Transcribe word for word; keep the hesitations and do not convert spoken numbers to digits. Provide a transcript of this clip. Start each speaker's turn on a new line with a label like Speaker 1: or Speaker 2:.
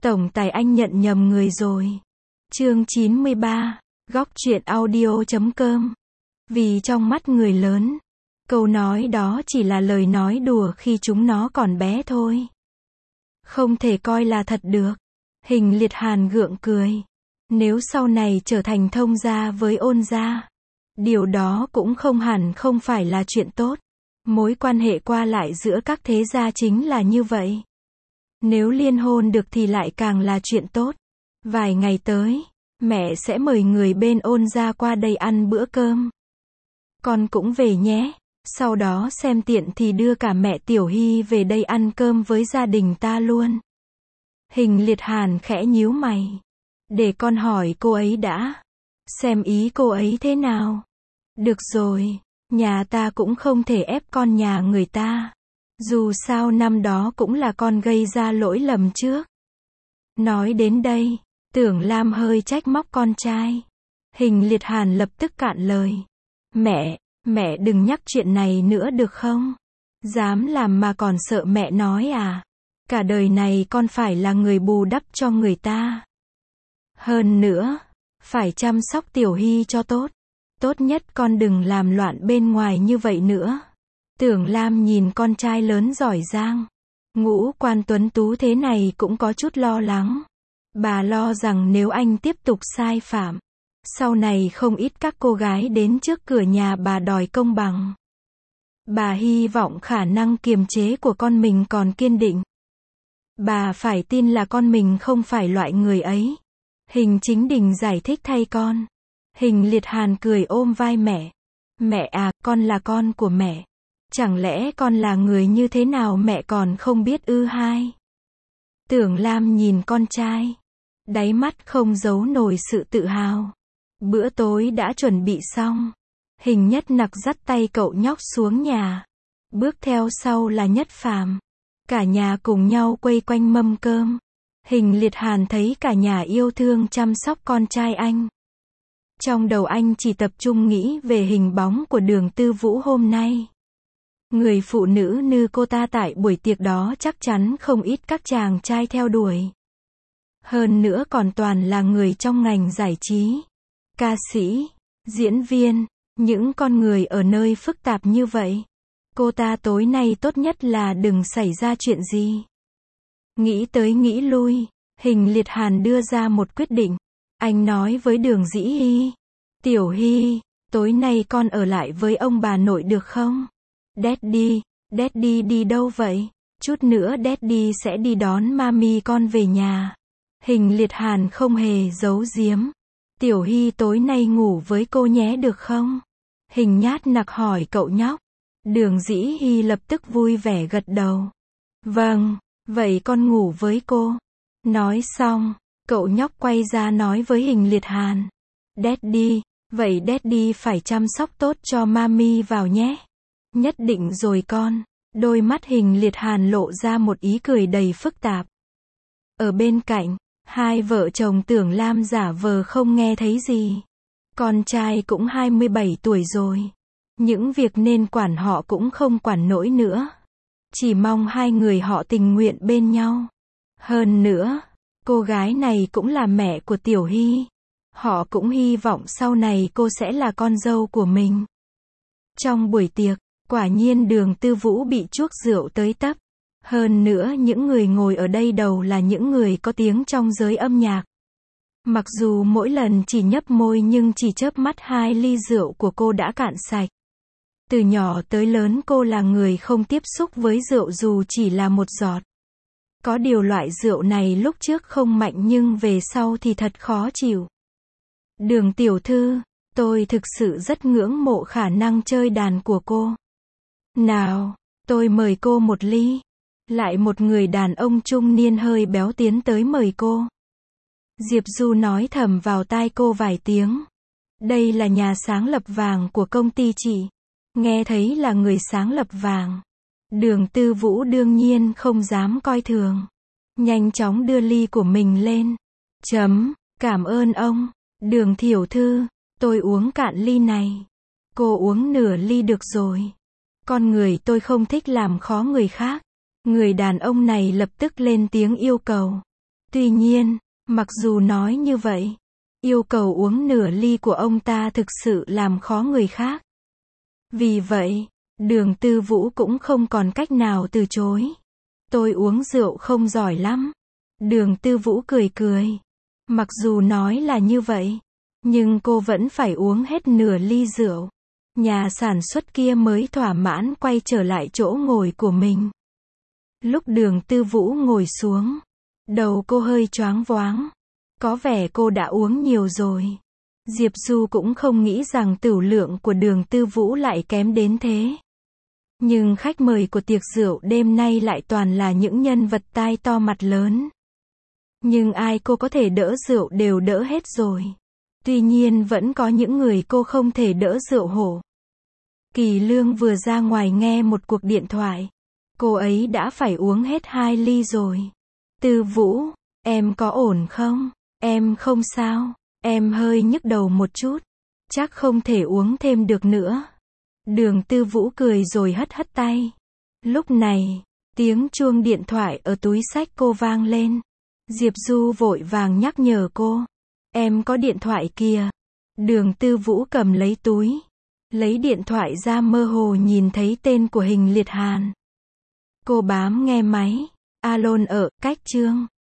Speaker 1: Tổng tài anh nhận nhầm người rồi. Chương chín mươi ba, góc truyện audio chấm com. Vì trong mắt người lớn, câu nói đó chỉ là lời nói đùa khi chúng nó còn bé thôi. Không thể coi là thật được. Hình Liệt Hàn gượng cười. Nếu sau này trở thành thông gia với Ôn gia, điều đó cũng không hẳn không phải là chuyện tốt. Mối quan hệ qua lại giữa các thế gia chính là như vậy. Nếu liên hôn được thì lại càng là chuyện tốt. Vài ngày tới, mẹ sẽ mời người bên Ôn gia qua đây ăn bữa cơm. Con cũng về nhé. Sau đó xem tiện thì đưa cả mẹ Tiểu Hy về đây ăn cơm với gia đình ta luôn. Hình Liệt Hàn khẽ nhíu mày. Để con hỏi cô ấy đã. Xem ý cô ấy thế nào. Được rồi, nhà ta cũng không thể ép con nhà người ta. Dù sao năm đó cũng là con gây ra lỗi lầm trước. Nói đến đây, Tưởng Lam hơi trách móc con trai. Hình Liệt Hàn lập tức cạn lời. Mẹ, mẹ đừng nhắc chuyện này nữa được không? Dám làm mà còn sợ mẹ nói à? Cả đời này con phải là người bù đắp cho người ta. Hơn nữa, phải chăm sóc Tiểu Hy cho tốt. Tốt nhất con đừng làm loạn bên ngoài như vậy nữa. Tưởng Lam nhìn con trai lớn giỏi giang, ngũ quan tuấn tú thế này cũng có chút lo lắng. Bà lo rằng nếu anh tiếp tục sai phạm, sau này không ít các cô gái đến trước cửa nhà bà đòi công bằng. Bà hy vọng khả năng kiềm chế của con mình còn kiên định. Bà phải tin là con mình không phải loại người ấy. Hình Chính Đình giải thích thay con. Hình Liệt Hàn cười ôm vai mẹ. Mẹ à, con là con của mẹ. Chẳng lẽ con là người như thế nào mẹ còn không biết ư hai? Tưởng Lam nhìn con trai. Đáy mắt không giấu nổi sự tự hào. Bữa tối đã chuẩn bị xong. Hình Nhất Nặc dắt tay cậu nhóc xuống nhà. Bước theo sau là Nhất Phàm. Cả nhà cùng nhau quây quanh mâm cơm. Hình Liệt Hàn thấy cả nhà yêu thương chăm sóc con trai anh. Trong đầu anh chỉ tập trung nghĩ về hình bóng của Đường Tư Vũ hôm nay. Người phụ nữ như cô ta tại buổi tiệc đó chắc chắn không ít các chàng trai theo đuổi. Hơn nữa còn toàn là người trong ngành giải trí. Ca sĩ, diễn viên, những con người ở nơi phức tạp như vậy. Cô ta tối nay tốt nhất là đừng xảy ra chuyện gì. Nghĩ tới nghĩ lui, Hình Liệt Hàn đưa ra một quyết định. Anh nói với Đường Dĩ Hy. Tiểu Hy, tối nay con ở lại với ông bà nội được không? Daddy, Daddy đi đâu vậy? Chút nữa Daddy sẽ đi đón mami con về nhà. Hình Liệt Hàn không hề giấu giếm. Tiểu Hy tối nay ngủ với cô nhé được không? Hình Nhát Nặc hỏi cậu nhóc. Đường Dĩ Hy lập tức vui vẻ gật đầu. Vâng, vậy con ngủ với cô. Nói xong, cậu nhóc quay ra nói với Hình Liệt Hàn. Daddy, vậy Daddy phải chăm sóc tốt cho mami vào nhé. Nhất định rồi con. Đôi mắt Hình Liệt Hàn lộ ra một ý cười đầy phức tạp. Ở bên cạnh, hai vợ chồng Tưởng Lam giả vờ không nghe thấy gì. Con trai cũng hai mươi bảy tuổi rồi. Những việc nên quản họ cũng không quản nổi nữa. Chỉ mong hai người họ tình nguyện bên nhau. Hơn nữa, cô gái này cũng là mẹ của Tiểu Hy. Họ cũng hy vọng sau này cô sẽ là con dâu của mình. Trong buổi tiệc, quả nhiên Đường Tư Vũ bị chuốc rượu tới tấp. Hơn nữa những người ngồi ở đây đầu là những người có tiếng trong giới âm nhạc. Mặc dù mỗi lần chỉ nhấp môi nhưng chỉ chớp mắt hai ly rượu của cô đã cạn sạch. Từ nhỏ tới lớn cô là người không tiếp xúc với rượu dù chỉ là một giọt. Có điều loại rượu này lúc trước không mạnh nhưng về sau thì thật khó chịu. Đường tiểu thư, tôi thực sự rất ngưỡng mộ khả năng chơi đàn của cô. Nào, tôi mời cô một ly. Lại một người đàn ông trung niên hơi béo tiến tới mời cô. Diệp Du nói thầm vào tai cô vài tiếng. Đây là nhà sáng lập vàng của công ty chị. Nghe thấy là người sáng lập vàng. Đường Tư Vũ đương nhiên không dám coi thường. Nhanh chóng đưa ly của mình lên. Chấm, cảm ơn ông. Đường tiểu thư, tôi uống cạn ly này. Cô uống nửa ly được rồi. Con người tôi không thích làm khó người khác. Người đàn ông này lập tức lên tiếng yêu cầu. Tuy nhiên, mặc dù nói như vậy, yêu cầu uống nửa ly của ông ta thực sự làm khó người khác. Vì vậy, Đường Tư Vũ cũng không còn cách nào từ chối. Tôi uống rượu không giỏi lắm. Đường Tư Vũ cười cười. Mặc dù nói là như vậy, nhưng cô vẫn phải uống hết nửa ly rượu. Nhà sản xuất kia mới thỏa mãn quay trở lại chỗ ngồi của mình. Lúc Đường Tư Vũ ngồi xuống, đầu cô hơi choáng váng. Có vẻ cô đã uống nhiều rồi. Diệp Du cũng không nghĩ rằng tửu lượng của Đường Tư Vũ lại kém đến thế. Nhưng khách mời của tiệc rượu đêm nay lại toàn là những nhân vật tai to mặt lớn. Nhưng ai cô có thể đỡ rượu đều đỡ hết rồi. Tuy nhiên vẫn có những người cô không thể đỡ rượu hổ. Kỳ Lương vừa ra ngoài nghe một cuộc điện thoại. Cô ấy đã phải uống hết hai ly rồi. Tư Vũ, em có ổn không? Em không sao. Em hơi nhức đầu một chút. Chắc không thể uống thêm được nữa. Đường Tư Vũ cười rồi hất hất tay. Lúc này, tiếng chuông điện thoại ở túi xách cô vang lên. Diệp Du vội vàng nhắc nhở cô. Em có điện thoại kìa. Đường Tư Vũ cầm lấy túi. Lấy điện thoại ra mơ hồ nhìn thấy tên của Hình Liệt Hàn. Cô bám nghe máy. Alon ở, cách Trương.